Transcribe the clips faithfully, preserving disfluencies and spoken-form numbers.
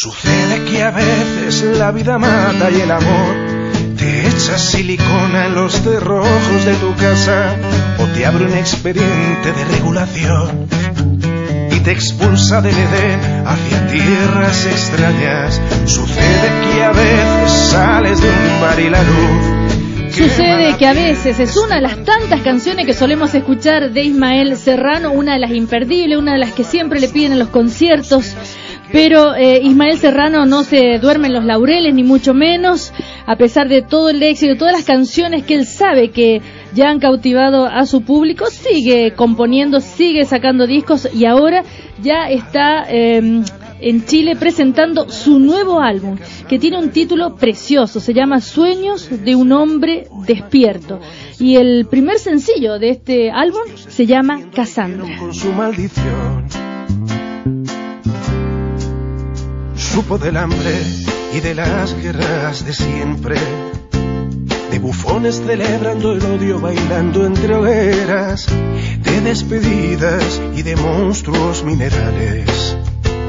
Sucede que a veces la vida mata y el amor te echa silicona en los cerrojos de tu casa o te abre un expediente de regulación y te expulsa del Edén hacia tierras extrañas. Sucede que a veces sales de un bar y la luz. Sucede que a veces es una de las tantas canciones que solemos escuchar de Ismael Serrano, una de las imperdibles, una de las que siempre le piden en los conciertos. Pero eh, Ismael Serrano no se duerme en los laureles, ni mucho menos, a pesar de todo el éxito, de todas las canciones que él sabe que ya han cautivado a su público, sigue componiendo, sigue sacando discos y ahora ya está eh, en Chile presentando su nuevo álbum, que tiene un título precioso, se llama Sueños de un hombre despierto. Y el primer sencillo de este álbum se llama Cassandra. Con su maldición supo del hambre y de las guerras de siempre, de bufones celebrando el odio bailando entre hogueras, de despedidas y de monstruos minerales,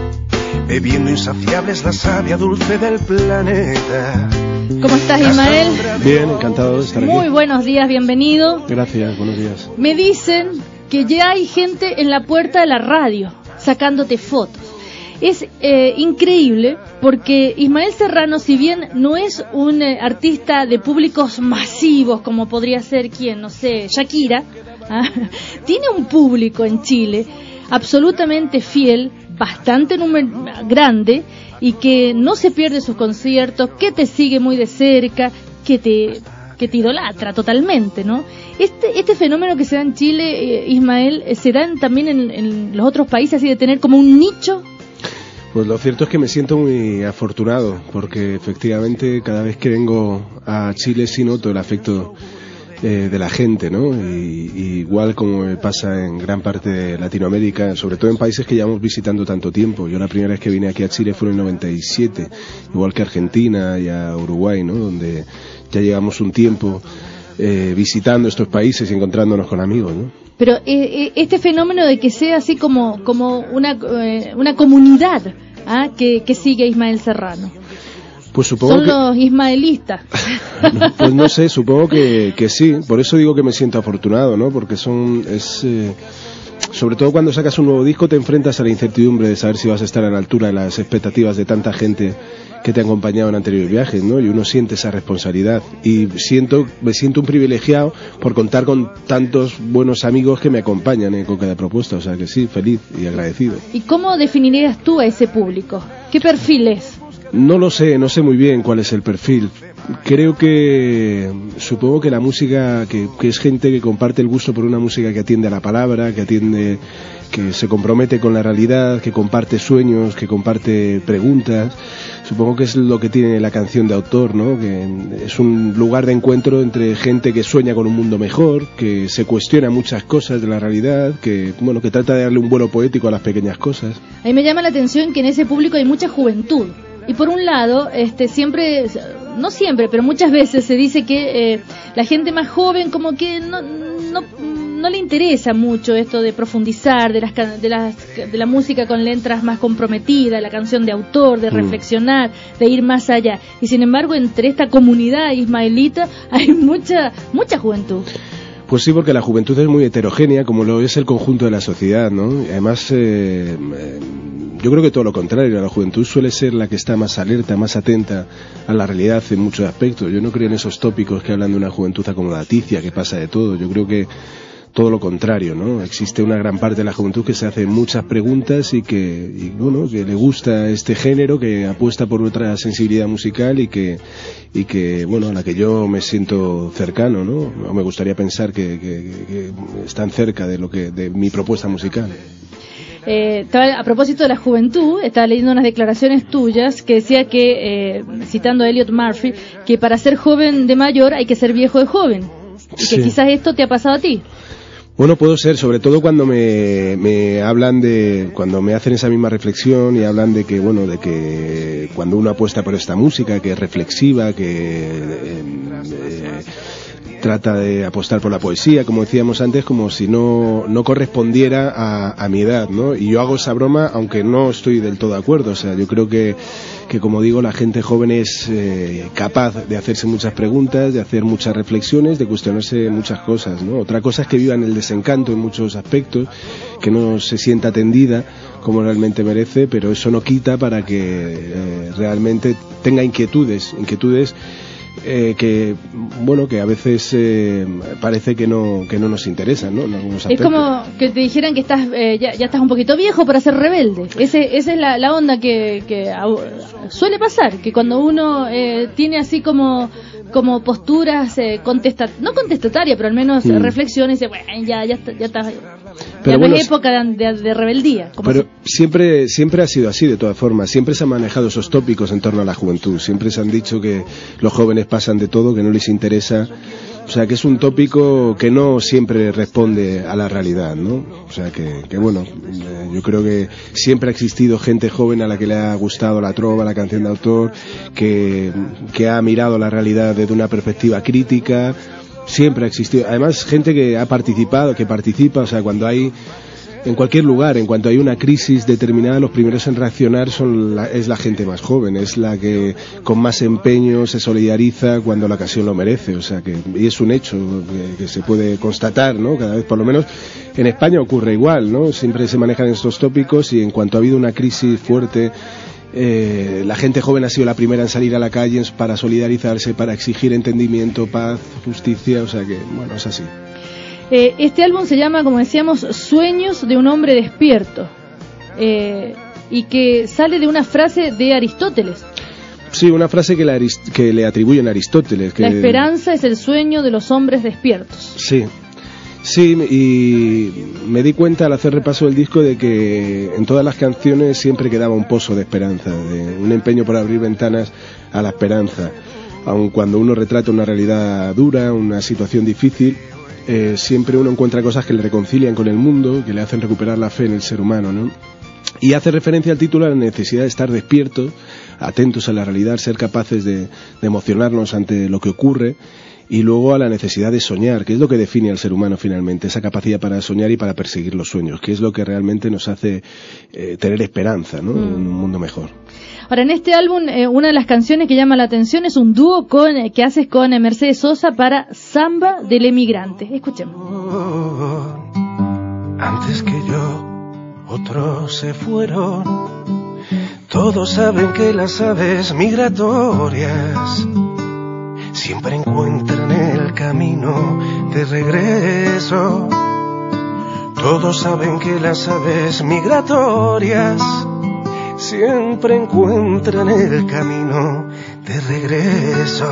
bebiendo insaciables la savia dulce del planeta. ¿Cómo estás, Ismael? Bien, encantado de estar aquí. Muy buenos días, bienvenido. Gracias, buenos días. Me dicen que ya hay gente en la puerta de la radio sacándote fotos. Es eh, increíble porque Ismael Serrano, si bien no es un eh, artista de públicos masivos como podría ser, ¿quién? No sé, Shakira, ¿ah? Tiene un público en Chile absolutamente fiel, bastante número grande y que no se pierde sus conciertos, que te sigue muy de cerca, que te que te idolatra totalmente, ¿no? Este este fenómeno que se da en Chile, eh, Ismael, ¿se da también en, en los otros países, así de tener como un nicho? Pues lo cierto es que me siento muy afortunado, porque efectivamente cada vez que vengo a Chile sí noto el afecto eh, de la gente, ¿no? Y, y igual como me pasa en gran parte de Latinoamérica, sobre todo en países que llevamos visitando tanto tiempo. Yo la primera vez que vine aquí a Chile fue en el noventa y siete, igual que Argentina y a Uruguay, ¿no? Donde ya llevamos un tiempo eh, visitando estos países y encontrándonos con amigos, ¿no? Pero eh, este fenómeno de que sea así como como una eh, una comunidad, ¿ah? que, que sigue a Ismael Serrano. Pues supongo Son que... los ismaelistas. Pues no sé, supongo que, que sí. Por eso digo que me siento afortunado, ¿no? Porque son... es eh, sobre todo cuando sacas un nuevo disco te enfrentas a la incertidumbre de saber si vas a estar a la altura de las expectativas de tanta gente que te ha acompañado en anteriores viajes, ¿no? Y uno siente esa responsabilidad y siento me siento un privilegiado por contar con tantos buenos amigos que me acompañan en con cada propuesta, o sea que sí, feliz y agradecido. ¿Y cómo definirías tú a ese público? ¿Qué perfil es? No lo sé, no sé muy bien cuál es el perfil. Creo que, supongo que la música, que, que es gente que comparte el gusto por una música que atiende a la palabra, que atiende, que se compromete con la realidad, que comparte sueños, que comparte preguntas. Supongo que es lo que tiene la canción de autor, ¿no? Que es un lugar de encuentro entre gente que sueña con un mundo mejor, que se cuestiona muchas cosas de la realidad, que, bueno, que trata de darle un vuelo poético a las pequeñas cosas. A mí me llama la atención que en ese público hay mucha juventud. Y por un lado, este siempre, no siempre, pero muchas veces se dice que eh, la gente más joven como que no, no, no le interesa mucho esto de profundizar, de las, de las de la música con letras más comprometidas, la canción de autor, de reflexionar, de ir más allá. Y sin embargo, entre esta comunidad ismaelita hay mucha mucha juventud. Pues sí, porque la juventud es muy heterogénea, como lo es el conjunto de la sociedad, ¿no? Y además, eh, eh, yo creo que todo lo contrario, la juventud suele ser la que está más alerta, más atenta a la realidad en muchos aspectos. Yo no creo en esos tópicos que hablan de una juventud acomodaticia, que pasa de todo. Yo creo que todo lo contrario, ¿no? Existe una gran parte de la juventud que se hace muchas preguntas y que, y bueno, que le gusta este género, que apuesta por otra sensibilidad musical y que, y que, bueno, a la que yo me siento cercano, ¿no? O me gustaría pensar que, que, que están cerca de lo que, de mi propuesta musical. Eh, estaba, a propósito de la juventud, estaba leyendo unas declaraciones tuyas que decía que, eh, citando a Elliot Murphy, que para ser joven de mayor hay que ser viejo de joven. Y que Sí. quizás esto te ha pasado a ti. Bueno, puedo ser, sobre todo cuando me, me hablan de, cuando me hacen esa misma reflexión y hablan de que, bueno, de que cuando uno apuesta por esta música, que es reflexiva, que eh, eh, trata de apostar por la poesía, como decíamos antes, como si no, no correspondiera a, a mi edad, ¿no? Y yo hago esa broma, aunque no estoy del todo de acuerdo. O sea, yo creo que, que como digo, la gente joven es eh, capaz de hacerse muchas preguntas, de hacer muchas reflexiones, de cuestionarse muchas cosas, ¿no? Otra cosa es que viva en el desencanto en muchos aspectos, que no se sienta atendida como realmente merece, pero eso no quita para que eh, realmente tenga inquietudes, inquietudes Eh, que bueno que a veces eh, parece que no que no nos interesan, ¿no? En algunos aspectos. Es como que te dijeran que estás eh, ya, ya estás un poquito viejo para ser rebelde. Ese, esa es la, la onda que, que uh, suele pasar, que cuando uno eh, tiene así como como posturas eh, contesta no contestatarias, pero al menos mm. reflexiones, dice, bueno, ya ya está, ya está pero ya bueno, no es época de, de, de rebeldía. Pero si... siempre siempre ha sido así, de todas formas. Siempre se han manejado esos tópicos en torno a la juventud. Siempre se han dicho que los jóvenes pasan de todo, que no les interesa. O sea, que es un tópico que no siempre responde a la realidad, ¿no? O sea, que, que bueno, eh, yo creo que siempre ha existido gente joven a la que le ha gustado la trova, la canción de autor, que, que ha mirado la realidad desde una perspectiva crítica. Siempre ha existido. Además, gente que ha participado, que participa, o sea, cuando hay, en cualquier lugar, en cuanto hay una crisis determinada, los primeros en reaccionar son la, es la gente más joven, es la que con más empeño se solidariza cuando la ocasión lo merece. O sea, que, y es un hecho que, que se puede constatar, ¿no? Cada vez, por lo menos, en España ocurre igual, ¿no? Siempre se manejan estos tópicos y en cuanto ha habido una crisis fuerte, Eh, la gente joven ha sido la primera en salir a la calle para solidarizarse, para exigir entendimiento, paz, justicia. O sea que, bueno, es así. Eh, este álbum se llama, como decíamos, Sueños de un hombre despierto, eh, y que sale de una frase de Aristóteles. Sí, una frase que, la, que le atribuyen a Aristóteles. Que... La esperanza es el sueño de los hombres despiertos. Sí. Sí, y me di cuenta al hacer repaso del disco de que en todas las canciones siempre quedaba un pozo de esperanza, de un empeño por abrir ventanas a la esperanza. Aun cuando uno retrata una realidad dura, una situación difícil, eh, siempre uno encuentra cosas que le reconcilian con el mundo, que le hacen recuperar la fe en el ser humano, ¿no? Y hace referencia al título a la necesidad de estar despiertos, atentos a la realidad, ser capaces de, de emocionarnos ante lo que ocurre, y luego a la necesidad de soñar, que es lo que define al ser humano finalmente, esa capacidad para soñar y para perseguir los sueños, que es lo que realmente nos hace eh, tener esperanza, ¿no? Mm. En un mundo mejor. Ahora, en este álbum, eh, una de las canciones que llama la atención es un dúo con, eh, que haces con eh, Mercedes Sosa para Samba del Emigrante. Escuchemos. Antes que yo, otros se fueron. Todos saben que las aves migratorias siempre encuentran el camino de regreso. Todos saben que las aves migratorias siempre encuentran el camino de regreso.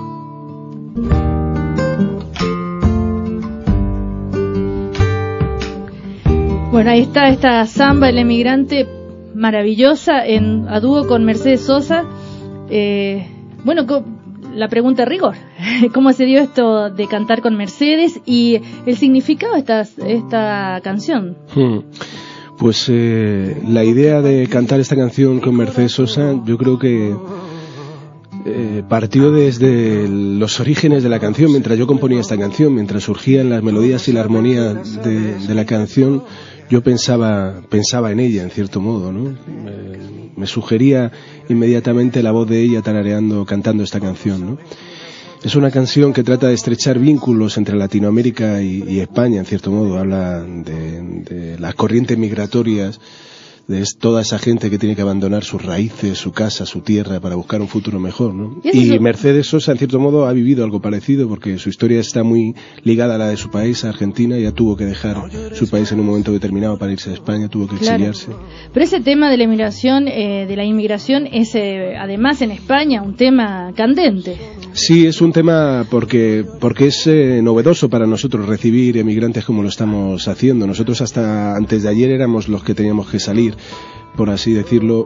Bueno, ahí está esta Samba del Emigrante maravillosa en a dúo con Mercedes Sosa. Eh, bueno, la pregunta a rigor, ¿cómo se dio esto de cantar con Mercedes y el significado de esta, esta canción? Hmm. Pues eh, la idea de cantar esta canción con Mercedes Sosa, yo creo que eh, partió desde los orígenes de la canción. Mientras yo componía esta canción, mientras surgían las melodías y la armonía de, de la canción, yo pensaba pensaba en ella, en cierto modo, ¿no? Eh, me sugería inmediatamente la voz de ella tarareando, cantando esta canción, ¿no? Es una canción que trata de estrechar vínculos entre Latinoamérica y, y España, en cierto modo. Habla de, de las corrientes migratorias, de toda esa gente que tiene que abandonar sus raíces, su casa, su tierra para buscar un futuro mejor, ¿no? Y, y Mercedes Sosa, en cierto modo, ha vivido algo parecido porque su historia está muy ligada a la de su país, a Argentina. Ya tuvo que dejar su país en un momento determinado para irse a España, tuvo que exiliarse. Claro. Pero ese tema de la inmigración, eh, de la inmigración es, eh, además en España, un tema candente. Sí, es un tema porque porque es eh, novedoso para nosotros recibir emigrantes como lo estamos haciendo. Nosotros hasta antes de ayer éramos los que teníamos que salir, por así decirlo,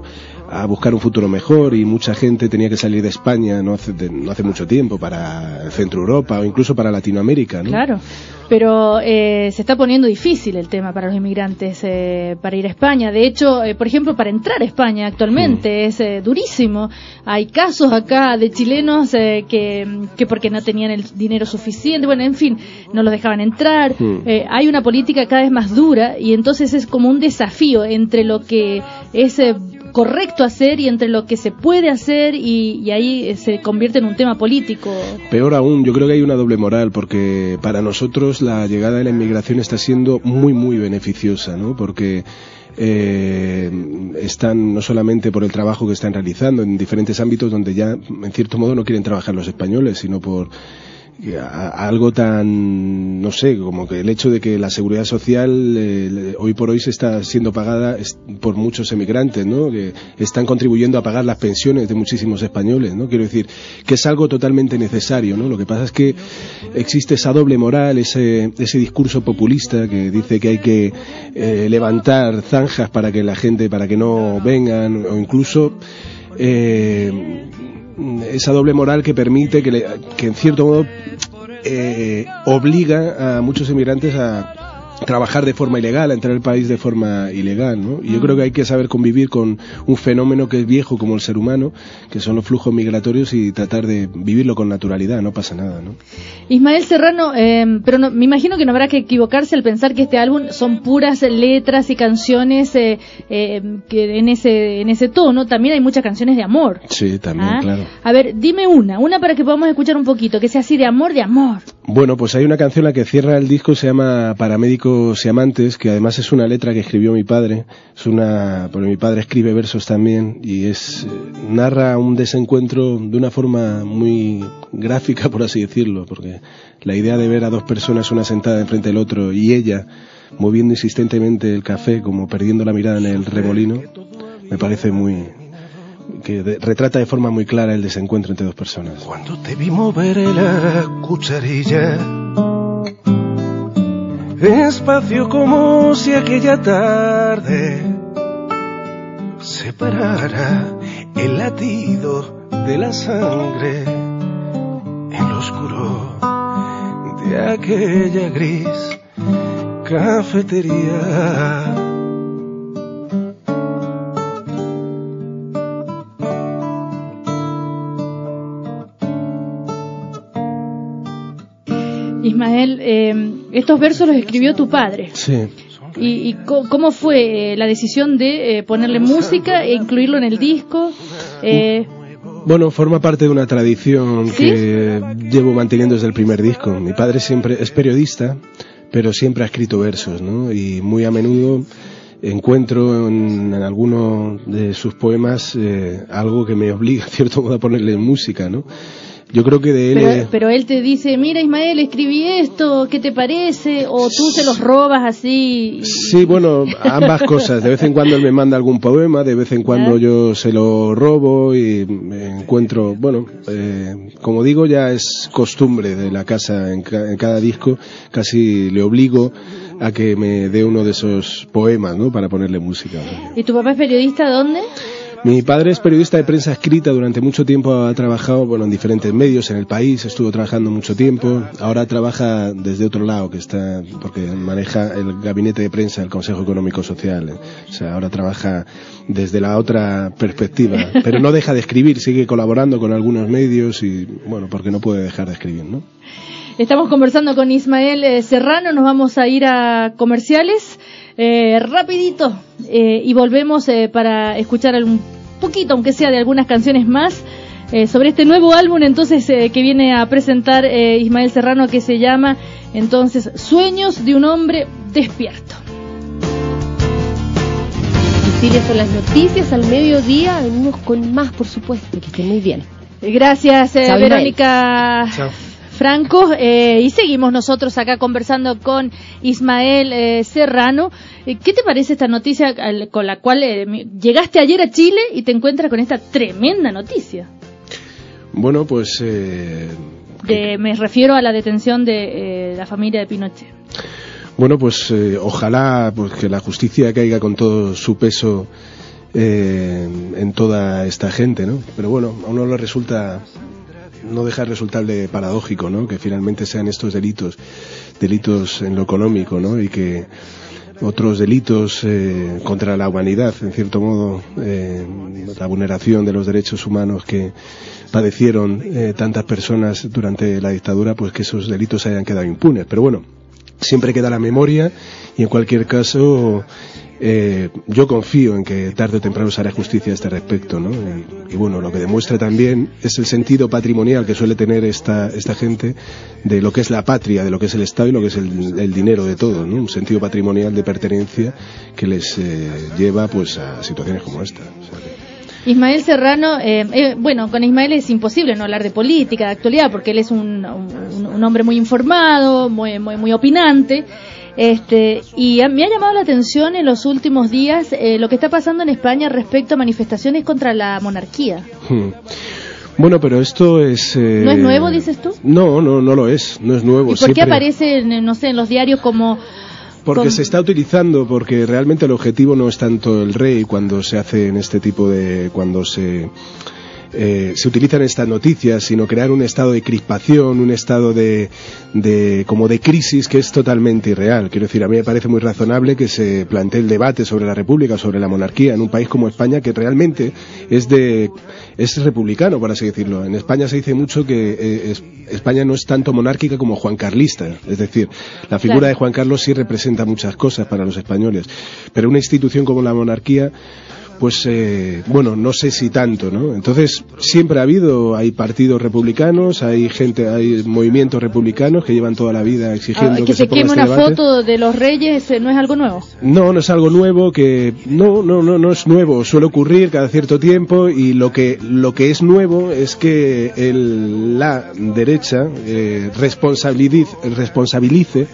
a buscar un futuro mejor, y mucha gente tenía que salir de España no hace, de, no hace mucho tiempo para Centro Europa o incluso para Latinoamérica, ¿no? Claro, pero eh, se está poniendo difícil el tema para los inmigrantes eh, para ir a España. De hecho, eh, por ejemplo, para entrar a España actualmente mm. es eh, durísimo. Hay casos acá de chilenos eh, que, que porque no tenían el dinero suficiente, bueno, en fin, no los dejaban entrar. Mm. Eh, hay una política cada vez más dura, y entonces es como un desafío entre lo que es eh, correcto hacer y entre lo que se puede hacer, y, y ahí se convierte en un tema político. Peor aún, yo creo que hay una doble moral, porque para nosotros la llegada de la inmigración está siendo muy muy beneficiosa, ¿no? Porque eh, están no solamente por el trabajo que están realizando en diferentes ámbitos donde ya en cierto modo no quieren trabajar los españoles, sino por A, a algo tan, no sé, como que el hecho de que la seguridad social eh, hoy por hoy se está siendo pagada por muchos emigrantes, ¿no? Que están contribuyendo a pagar las pensiones de muchísimos españoles, ¿no? Quiero decir que es algo totalmente necesario, ¿no? Lo que pasa es que existe esa doble moral, ese, ese discurso populista que dice que hay que eh, levantar zanjas para que la gente, para que no vengan, o incluso eh, esa doble moral que permite que, le, que en cierto modo eh, obliga a muchos inmigrantes a trabajar de forma ilegal, a entrar al país de forma ilegal, ¿no? Y yo creo que hay que saber convivir con un fenómeno que es viejo como el ser humano, que son los flujos migratorios, y tratar de vivirlo con naturalidad, no pasa nada, ¿no? Ismael Serrano, eh, pero no, me imagino que no habrá que equivocarse al pensar que este álbum son puras letras y canciones eh, eh, que en ese en ese tono. También hay muchas canciones de amor. Sí, también, ¿ah? Claro. A ver, dime una, una para que podamos escuchar un poquito, que sea así de amor, de amor. Bueno, pues hay una canción la que cierra el disco, se llama Paramédicos y Amantes, que además es una letra que escribió mi padre. Es una, porque mi padre escribe versos también, y es narra un desencuentro de una forma muy gráfica, por así decirlo, porque la idea de ver a dos personas, una sentada enfrente del otro y ella moviendo insistentemente el café, como perdiendo la mirada en el remolino, me parece muy, que de, retrata de forma muy clara el desencuentro entre dos personas. Cuando te vi mover la cucharilla, despacio como si aquella tarde separara el latido de la sangre en lo oscuro de aquella gris cafetería. Ismael, eh, estos versos los escribió tu padre. Sí. ¿Y, y cómo fue eh, la decisión de eh, ponerle música e incluirlo en el disco? Eh, Bueno, forma parte de una tradición, ¿sí?, que llevo manteniendo desde el primer disco. Mi padre siempre es periodista, pero siempre ha escrito versos, ¿no? Y muy a menudo encuentro en, en alguno de sus poemas eh, algo que me obliga, en cierto modo, a ponerle música, ¿no? Yo creo que de él... Pero, es... pero él te dice, mira Ismael, escribí esto, ¿qué te parece? ¿O tú se los robas así? Sí, bueno, ambas cosas. De vez en cuando él me manda algún poema, de vez en cuando ¿eh? yo se lo robo y me encuentro... Bueno, eh, como digo, ya es costumbre de la casa en, ca- en cada disco, casi le obligo a que me dé uno de esos poemas, ¿no?, para ponerle música. ¿Y tu papá es periodista dónde? Mi padre es periodista de prensa escrita, durante mucho tiempo ha trabajado, bueno, en diferentes medios en el país, estuvo trabajando mucho tiempo, ahora trabaja desde otro lado, que está, porque maneja el gabinete de prensa del Consejo Económico Social, o sea, ahora trabaja desde la otra perspectiva, pero no deja de escribir, sigue colaborando con algunos medios y, bueno, porque no puede dejar de escribir, ¿no? Estamos conversando con Ismael eh, Serrano, nos vamos a ir a comerciales eh, rapidito eh, y volvemos eh, para escuchar un poquito, aunque sea de algunas canciones más, eh, sobre este nuevo álbum entonces eh, que viene a presentar eh, Ismael Serrano, que se llama entonces Sueños de un hombre despierto. Cecilia, son las noticias al mediodía, venimos con más, por supuesto, que estén muy bien. Gracias, eh, Verónica. Chao. Franco, eh, y seguimos nosotros acá conversando con Ismael eh, Serrano. Eh, ¿Qué te parece esta noticia al, con la cual eh, llegaste ayer a Chile y te encuentras con esta tremenda noticia? Bueno, pues... Eh, de, me refiero a la detención de eh, la familia de Pinochet. Bueno, pues eh, ojalá pues, que la justicia caiga con todo su peso eh, en toda esta gente, ¿no? Pero bueno, a uno le resulta, no deja de resultarle paradójico, ¿no? Que finalmente sean estos delitos, delitos en lo económico, ¿no? Y que otros delitos eh, contra la humanidad, en cierto modo, eh, la vulneración de los derechos humanos que padecieron eh, tantas personas durante la dictadura, pues que esos delitos hayan quedado impunes. Pero bueno, siempre queda la memoria y en cualquier caso eh, yo confío en que tarde o temprano se hará justicia a este respecto, ¿no? Y, y bueno, lo que demuestra también es el sentido patrimonial que suele tener esta esta gente de lo que es la patria, de lo que es el Estado y lo que es el, el dinero de todo, ¿no? Un sentido patrimonial de pertenencia que les eh, lleva pues a situaciones como esta. O sea que... Ismael Serrano, eh, eh, bueno, con Ismael es imposible no hablar de política, de actualidad, porque él es un, un, un hombre muy informado, muy, muy, muy opinante. Este, y a, me ha llamado la atención en los últimos días eh, lo que está pasando en España respecto a manifestaciones contra la monarquía. Hmm. Bueno, pero esto es... Eh... ¿No es nuevo, dices tú? No, no, no lo es, no es nuevo. ¿Y por Siempre... qué aparece, en, no sé, en los diarios como... Porque con... se está utilizando, porque realmente el objetivo no es tanto el rey cuando se hace en este tipo de... cuando se... Eh, se utilizan estas noticias, sino crear un estado de crispación, un estado de, de como de crisis que es totalmente irreal. Quiero decir, a mí me parece muy razonable que se plantee el debate sobre la república, sobre la monarquía en un país como España, que realmente es de es republicano, por así decirlo. En España se dice mucho que eh, es, España no es tanto monárquica como juancarlista, es decir, la figura claro. de Juan Carlos sí representa muchas cosas para los españoles, pero una institución como la monarquía, pues eh, bueno, no sé si tanto, ¿no? Entonces siempre ha habido, hay partidos republicanos, hay gente, hay movimientos republicanos que llevan toda la vida exigiendo ah, que, que se, se queme este una debate. Foto de los reyes, ¿no es algo nuevo? No, no es algo nuevo, que no, no, no, no es nuevo, suele ocurrir cada cierto tiempo, y lo que lo que es nuevo es que el, la derecha eh, responsabilice, responsabilice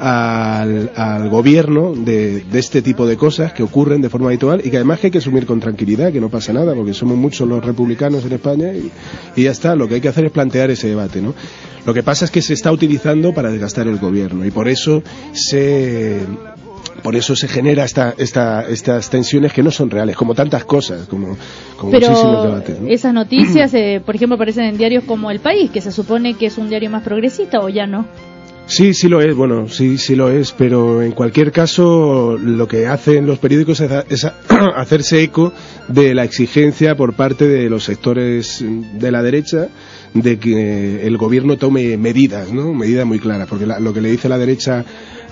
Al, al gobierno de, de este tipo de cosas que ocurren de forma habitual y que además que hay que asumir con tranquilidad, que no pasa nada, porque somos muchos los republicanos en España y, y ya está. Lo que hay que hacer es plantear ese debate, ¿no? Lo que pasa es que se está utilizando para desgastar el gobierno y por eso se... Por eso se genera esta, esta, estas tensiones que no son reales, como tantas cosas, como, como Pero muchísimos debates, ¿no? Esas noticias, eh, por ejemplo, aparecen en diarios como El País, que se supone que es un diario más progresista, ¿o ya no? Sí, sí lo es, bueno, sí, sí lo es, pero en cualquier caso lo que hacen los periódicos es, es hacerse eco de la exigencia por parte de los sectores de la derecha de que el gobierno tome medidas, ¿no? Medidas muy claras, porque la, lo que le dice la derecha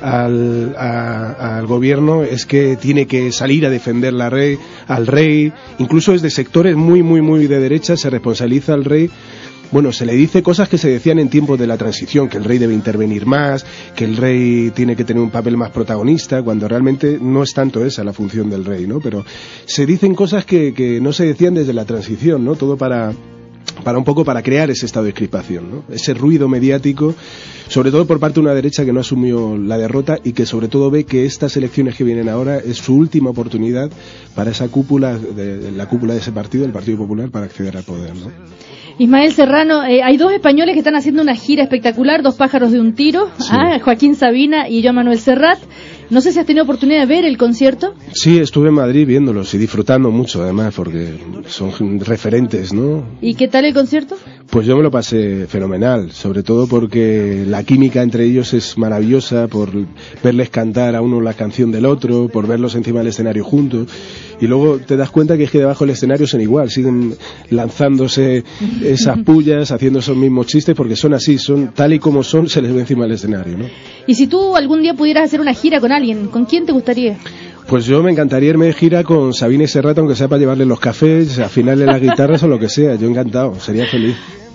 al, a, al gobierno es que tiene que salir a defender la rey, al rey, incluso desde sectores muy, muy, muy de derecha se responsabiliza al rey. Bueno, se le dice cosas que se decían en tiempos de la transición, que el rey debe intervenir más, que el rey tiene que tener un papel más protagonista, cuando realmente no es tanto esa la función del rey, ¿no? Pero se dicen cosas que, que no se decían desde la transición, ¿no? Todo para... para un poco para crear ese estado de crispación, ¿no? Ese ruido mediático, sobre todo por parte de una derecha que no asumió la derrota y que sobre todo ve que estas elecciones que vienen ahora es su última oportunidad para esa cúpula, de, la cúpula de ese partido, el Partido Popular, para acceder al poder, ¿no? Ismael Serrano, eh, hay dos españoles que están haciendo una gira espectacular, dos pájaros de un tiro, sí. ah, Joaquín Sabina y Joan Manuel Serrat. No sé si has tenido oportunidad de ver el concierto. Sí, estuve en Madrid viéndolos y disfrutando mucho, además, porque son referentes, ¿no? ¿Y qué tal el concierto? Pues yo me lo pasé fenomenal, sobre todo porque la química entre ellos es maravillosa, por verles cantar a uno la canción del otro, por verlos encima del escenario juntos, y luego te das cuenta que es que debajo del escenario son igual, siguen lanzándose esas pullas, haciendo esos mismos chistes, porque son así, son tal y como son, se les ve encima del escenario, ¿no? Y si tú algún día pudieras hacer una gira con alguien, ¿con quién te gustaría? Pues yo me encantaría irme de gira con Sabina y Serrat, aunque sea para llevarle los cafés, afinarle las guitarras o lo que sea. Yo encantado, sería feliz.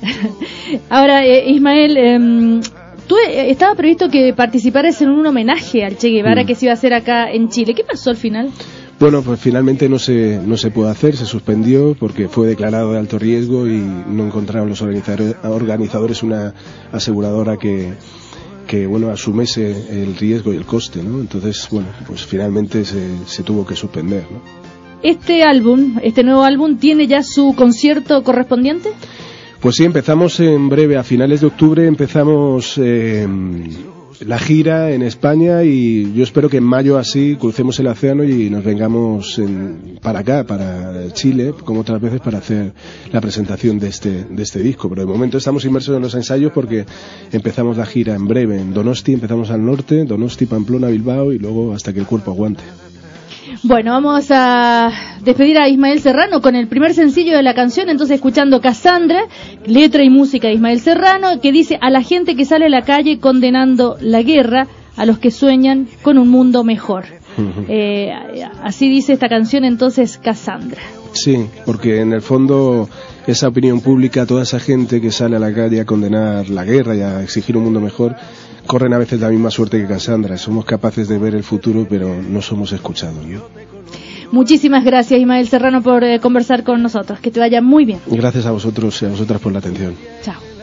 Ahora, eh, Ismael, eh, tú eh, estaba previsto que participaras en un homenaje al Che Guevara mm. que se iba a hacer acá en Chile. ¿Qué pasó al final? Bueno, pues finalmente no se no se pudo hacer, se suspendió porque fue declarado de alto riesgo y no encontraron los organizadores, organizadores una aseguradora que que bueno asumiese el riesgo y el coste, ¿no? Entonces, bueno, pues finalmente se, se tuvo que suspender, ¿no? ¿Este álbum, este nuevo álbum, tiene ya su concierto correspondiente? Pues sí, empezamos en breve, a finales de octubre empezamos eh, la gira en España, y yo espero que en mayo así crucemos el océano y nos vengamos en, para acá, para Chile, como otras veces, para hacer la presentación de este, de este disco. Pero de momento estamos inmersos en los ensayos porque empezamos la gira en breve en Donosti, empezamos al norte, Donosti, Pamplona, Bilbao, y luego hasta que el cuerpo aguante. Bueno, vamos a despedir a Ismael Serrano con el primer sencillo de la canción, entonces escuchando Cassandra, letra y música de Ismael Serrano, que dice: a la gente que sale a la calle condenando la guerra, a los que sueñan con un mundo mejor. Uh-huh. Eh, así dice esta canción entonces, Cassandra. Sí, porque en el fondo esa opinión pública, toda esa gente que sale a la calle a condenar la guerra y a exigir un mundo mejor, corren a veces la misma suerte que Cassandra. Somos capaces de ver el futuro, pero no somos escuchados, ¿no? Muchísimas gracias, Ismael Serrano, por eh, conversar con nosotros. Que te vaya muy bien. Gracias a vosotros y a vosotras por la atención. Chao.